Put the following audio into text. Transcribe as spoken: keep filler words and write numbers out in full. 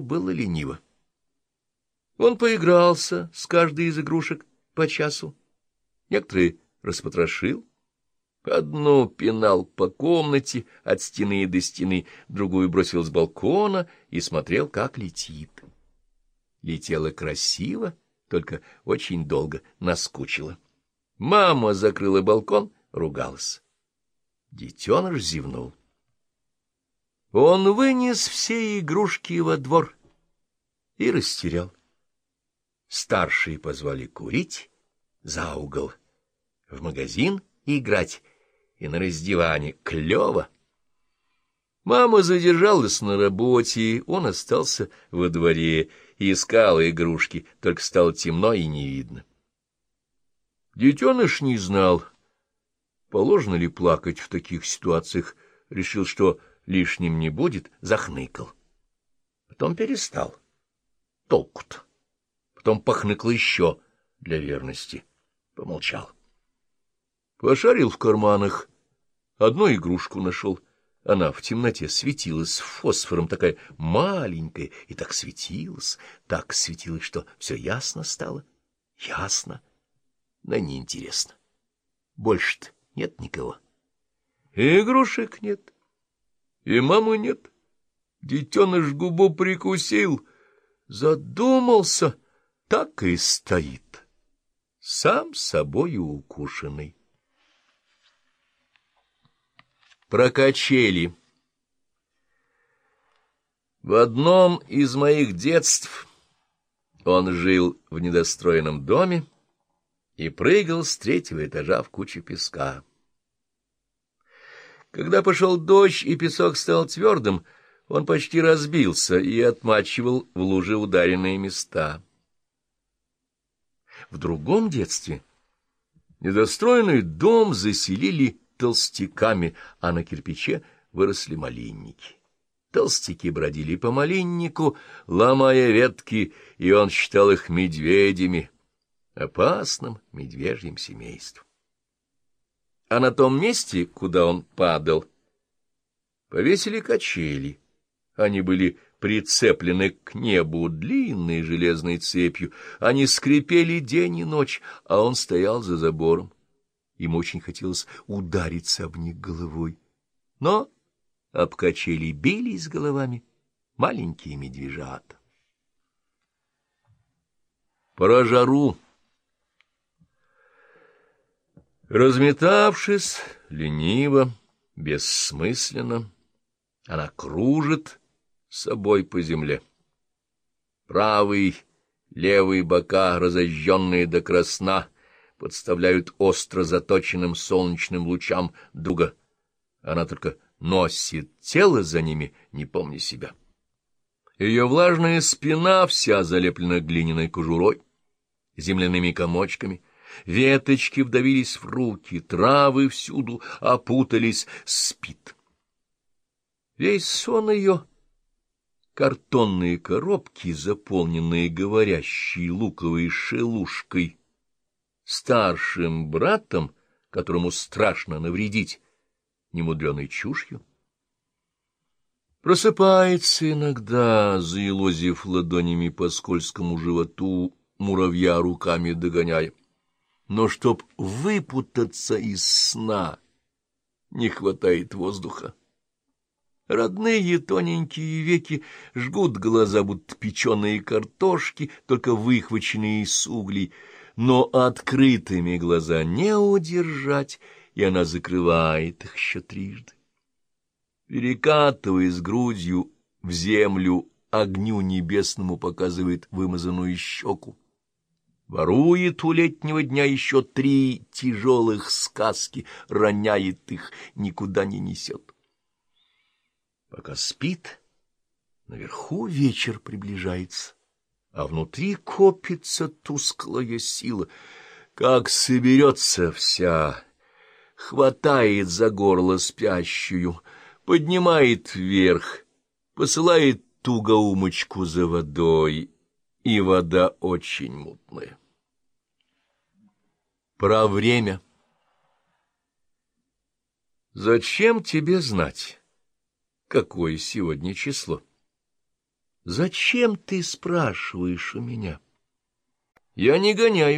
было лениво. Он поигрался с каждой из игрушек по часу, некоторые распотрошил, одну пинал по комнате от стены до стены, другую бросил с балкона и смотрел, как летит. Летела красиво, только очень долго наскучила. Мама закрыла балкон, ругалась. Детеныш зевнул. Он вынес все игрушки во двор и растерял. Старшие позвали курить за угол, в магазин играть и на раздевание. Клево. Мама задержалась на работе, он остался во дворе и искал игрушки, только стало темно и не видно. Детеныш не знал, положено ли плакать в таких ситуациях, решил, что лишним не будет, захныкал. Потом перестал. Толку-то. Потом похныкал еще для верности. Помолчал. Пошарил в карманах, одну игрушку нашел. Она в темноте светилась фосфором, такая маленькая, и так светилась, так светилась, что все ясно стало. Ясно, но неинтересно. Больше-то нет никого. И игрушек нет, и мамы нет. Детеныш губу прикусил, задумался, так и стоит, сам собою укушенный. Про качели. В одном из моих детств он жил в недостроенном доме и прыгал с третьего этажа в кучу песка. Когда пошел дождь и песок стал твердым, он почти разбился и отмачивал в луже ударенные места. В другом детстве недостроенный дом заселили толстяками, а на кирпиче выросли малинники. Толстяки бродили по малиннику, ломая ветки, и он считал их медведями, опасным медвежьим семейством. А на том месте, куда он падал, повесили качели. Они были прицеплены к небу длинной железной цепью, они скрипели день и ночь, а он стоял за забором. Ему очень хотелось удариться об них головой. Но об качели бились головами маленькие медвежата. Про жару. Разметавшись, лениво, бессмысленно, она кружит собой по земле. Правый, левый бока, разожженные до красна, подставляют остро заточенным солнечным лучам дуга. Она только носит тело за ними, не помня себя. Ее влажная спина вся залеплена глиняной кожурой, земляными комочками, веточки вдавились в руки, травы всюду опутались, спит. Весь сон ее — картонные коробки, заполненные говорящей луковой шелушкой, старшим братом, которому страшно навредить, немудреной чушью. Просыпается иногда, заелозив ладонями по скользкому животу, муравья руками догоняя. Но чтоб выпутаться из сна, не хватает воздуха. Родные тоненькие веки жгут глаза, будто печеные картошки, только выхваченные из углей, но открытыми глаза не удержать, и она закрывает их еще трижды. Перекатываясь грудью в землю, огню небесному показывает вымазанную щеку. Ворует у летнего дня еще три тяжелых сказки, роняет их, никуда не несет. Пока спит, наверху вечер приближается, а внутри копится тусклая сила. Как соберется вся, хватает за горло спящую, поднимает вверх, посылает тугоумочку за водой, и вода очень мутная. Про время. Зачем тебе знать, какое сегодня число? Зачем ты спрашиваешь у меня? Я не гоняю.